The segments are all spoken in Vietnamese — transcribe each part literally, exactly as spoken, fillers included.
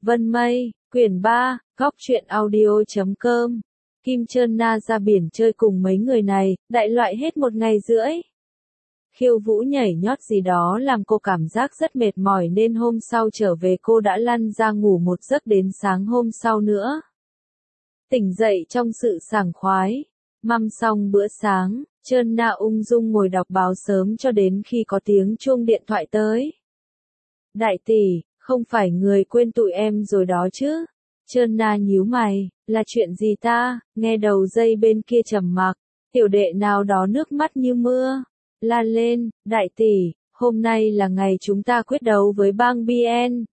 Vân Mây, quyển ba, góc truyện audio chấm com. Kim Trơn Na ra biển chơi cùng mấy người này, đại loại hết một ngày rưỡi. Khiêu vũ nhảy nhót gì đó làm cô cảm giác rất mệt mỏi nên hôm sau trở về cô đã lăn ra ngủ một giấc đến sáng hôm sau nữa. Tỉnh dậy trong sự sảng khoái, măm xong bữa sáng, Trơn Na ung dung ngồi đọc báo sớm cho đến khi có tiếng chuông điện thoại tới. Đại tỷ, không phải người quên tụi em rồi đó chứ? Trơn Na nhíu mày, là chuyện gì ta? Nghe đầu dây bên kia trầm mặc, tiểu đệ nào đó nước mắt như mưa, la lên, đại tỷ, hôm nay là ngày chúng ta quyết đấu với bang bê en.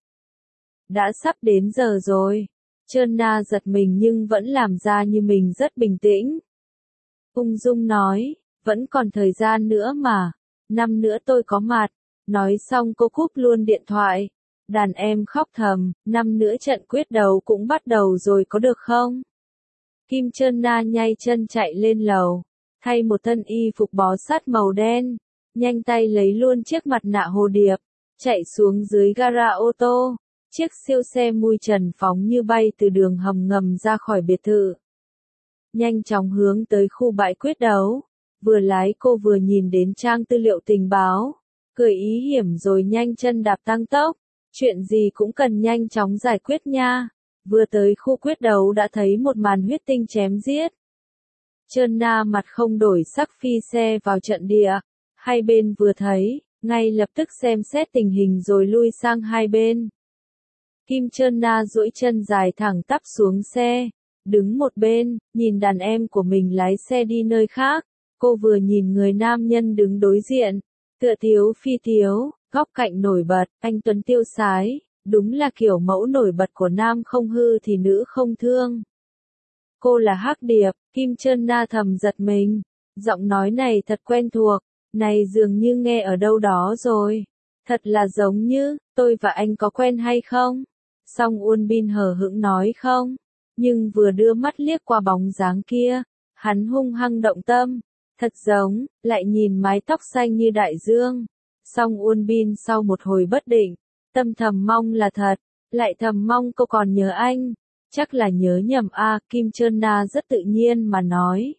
Đã sắp đến giờ rồi. Trơn Na giật mình nhưng vẫn làm ra như mình rất bình tĩnh. Ung dung nói, vẫn còn thời gian nữa mà, năm nữa tôi có mặt. Nói xong cô cúp luôn điện thoại. Đàn em khóc thầm, năm nữa trận quyết đấu cũng bắt đầu rồi có được không? Kim Trơn Na nhay chân chạy lên lầu, thay một thân y phục bó sát màu đen, nhanh tay lấy luôn chiếc mặt nạ hồ điệp, chạy xuống dưới gara ô tô, chiếc siêu xe mui trần phóng như bay từ đường hầm ngầm ra khỏi biệt thự. Nhanh chóng hướng tới khu bãi quyết đấu, vừa lái cô vừa nhìn đến trang tư liệu tình báo, cười ý hiểm rồi nhanh chân đạp tăng tốc. Chuyện gì cũng cần nhanh chóng giải quyết nha. Vừa tới khu quyết đấu đã thấy một màn huyết tinh chém giết. Trơn Na mặt không đổi sắc phi xe vào trận địa. Hai bên vừa thấy, ngay lập tức xem xét tình hình rồi lui sang hai bên. Kim Trơn Na duỗi chân dài thẳng tắp xuống xe, đứng một bên, nhìn đàn em của mình lái xe đi nơi khác. Cô vừa nhìn người nam nhân đứng đối diện, tựa thiếu phi thiếu. Góc cạnh nổi bật, anh tuấn tiêu sái, đúng là kiểu mẫu nổi bật của nam không hư thì nữ không thương. Cô là Hắc Điệp, Kim Trơn Na thầm giật mình, giọng nói này thật quen thuộc, này dường như nghe ở đâu đó rồi, thật là giống như, tôi và anh có quen hay không? Song Uôn Bin hờ hững nói không, nhưng vừa đưa mắt liếc qua bóng dáng kia, hắn hung hăng động tâm, thật giống, lại nhìn mái tóc xanh như đại dương. Song Uôn Bin sau một hồi bất định, tâm thầm mong là thật, lại thầm mong cô còn nhớ anh, chắc là nhớ nhầm a. À, Kim Trơn Na rất tự nhiên mà nói.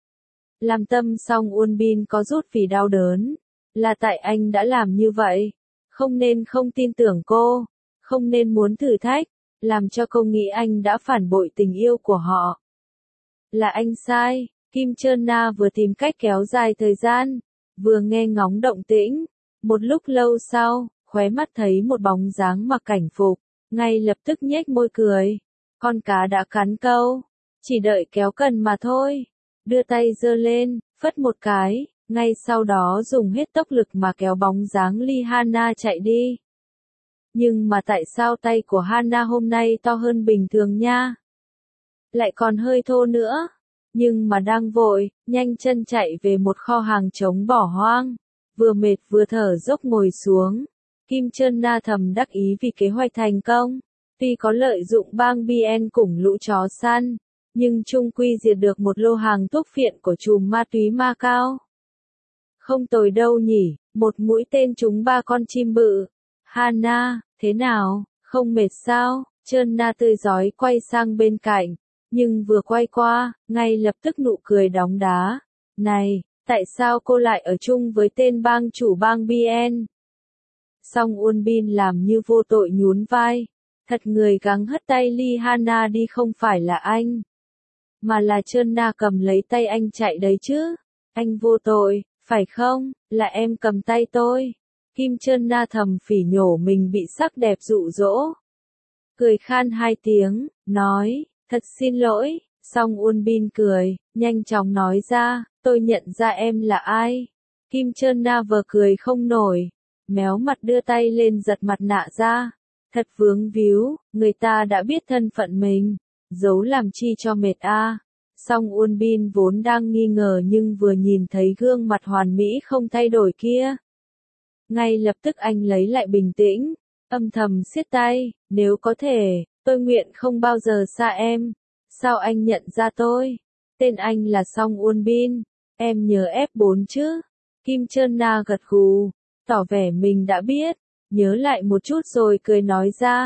Làm tâm Song Uôn Bin có rút vì đau đớn, là tại anh đã làm như vậy, không nên không tin tưởng cô, không nên muốn thử thách, làm cho cô nghĩ anh đã phản bội tình yêu của họ. Là anh sai, Kim Trơn Na vừa tìm cách kéo dài thời gian, vừa nghe ngóng động tĩnh. Một lúc lâu sau, khóe mắt thấy một bóng dáng mặc cảnh phục, ngay lập tức nhếch môi cười. Con cá đã cắn câu, chỉ đợi kéo cần mà thôi. Đưa tay giơ lên, phất một cái, ngay sau đó dùng hết tốc lực mà kéo bóng dáng Ly Hana chạy đi. Nhưng mà tại sao tay của Hana hôm nay to hơn bình thường nha? Lại còn hơi thô nữa. Nhưng mà đang vội, nhanh chân chạy về một kho hàng trống bỏ hoang. Vừa mệt vừa thở dốc ngồi xuống. Kim Trơn Na thầm đắc ý vì kế hoạch thành công. Tuy có lợi dụng bang bê en cùng lũ chó săn, nhưng chung quy diệt được một lô hàng thuốc phiện của chùm ma túy Macau. Không tồi đâu nhỉ, một mũi tên trúng ba con chim bự. Hana, thế nào, không mệt sao? Trơn Na tươi rói quay sang bên cạnh, nhưng vừa quay qua, ngay lập tức nụ cười đóng đá. Này! Tại sao cô lại ở chung với tên bang chủ bang bê en? Song Uôn Bin làm như vô tội nhún vai. Thật người gắng hất tay Ly Hana đi không phải là anh. Mà là Trơn Na cầm lấy tay anh chạy đấy chứ. Anh vô tội, phải không? Là em cầm tay tôi. Kim Trơn Na thầm phỉ nhổ mình bị sắc đẹp dụ dỗ. Cười khan hai tiếng, nói, thật xin lỗi. Song Uôn Bin cười, nhanh chóng nói ra. Tôi nhận ra em là ai. Kim Trơn Na vờ cười không nổi, méo mặt đưa tay lên giật mặt nạ ra. Thật vướng víu, người ta đã biết thân phận mình, giấu làm chi cho mệt a. À. Song Uôn Bin vốn đang nghi ngờ nhưng vừa nhìn thấy gương mặt hoàn mỹ không thay đổi kia. Ngay lập tức anh lấy lại bình tĩnh, âm thầm siết tay, nếu có thể, tôi nguyện không bao giờ xa em. Sao anh nhận ra tôi? Tên anh là Song Uôn Bin. Em nhớ ép bốn chứ? Kim Trơn Na gật gù, tỏ vẻ mình đã biết, nhớ lại một chút rồi cười nói ra.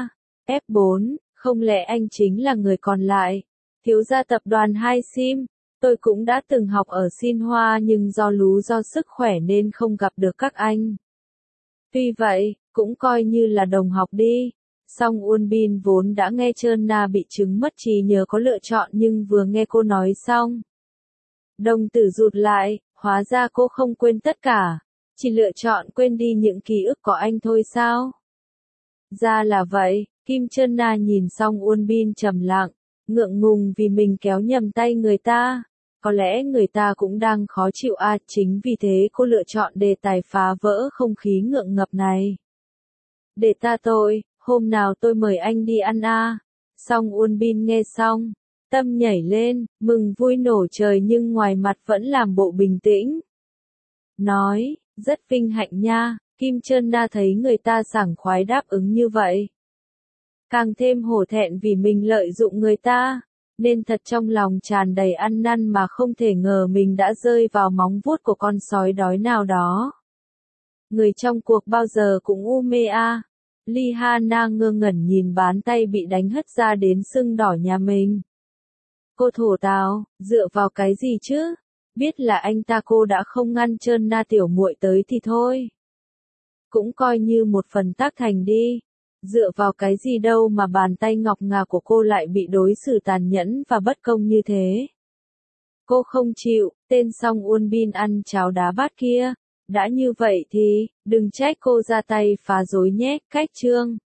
ép bốn, không lẽ anh chính là người còn lại? Thiếu gia tập đoàn hai sim, tôi cũng đã từng học ở Xin Hoa nhưng do lú do sức khỏe nên không gặp được các anh. Tuy vậy, cũng coi như là đồng học đi. Song Uôn Bin vốn đã nghe Trơn Na bị chứng mất trí nhớ có lựa chọn nhưng vừa nghe cô nói xong. Đồng tử rụt lại, hóa ra cô không quên tất cả. Chỉ lựa chọn quên đi những ký ức của anh thôi sao? Ra là vậy, Kim Trơn Na nhìn xong Uôn Bin trầm lặng, ngượng ngùng vì mình kéo nhầm tay người ta. Có lẽ người ta cũng đang khó chịu à, chính vì thế cô lựa chọn đề tài phá vỡ không khí ngượng ngập này. Để ta tôi, hôm nào tôi mời anh đi ăn à. Song Uôn Bin nghe xong, tâm nhảy lên, mừng vui nổ trời nhưng ngoài mặt vẫn làm bộ bình tĩnh. Nói, rất vinh hạnh nha, Kim Trơn Na thấy người ta sảng khoái đáp ứng như vậy. Càng thêm hổ thẹn vì mình lợi dụng người ta, nên thật trong lòng tràn đầy ăn năn mà không thể ngờ mình đã rơi vào móng vuốt của con sói đói nào đó. Người trong cuộc bao giờ cũng u mê à. Ly Hana ngơ ngẩn nhìn bàn tay bị đánh hất ra đến sưng đỏ nhà mình. Cô thổ tào, dựa vào cái gì chứ? Biết là anh ta cô đã không ngăn Trơn Na tiểu muội tới thì thôi. Cũng coi như một phần tác thành đi. Dựa vào cái gì đâu mà bàn tay ngọc ngà của cô lại bị đối xử tàn nhẫn và bất công như thế. Cô không chịu, tên Song Uôn Bin ăn cháo đá bát kia. Đã như vậy thì, đừng trách cô ra tay phá rối nhé, cách chương.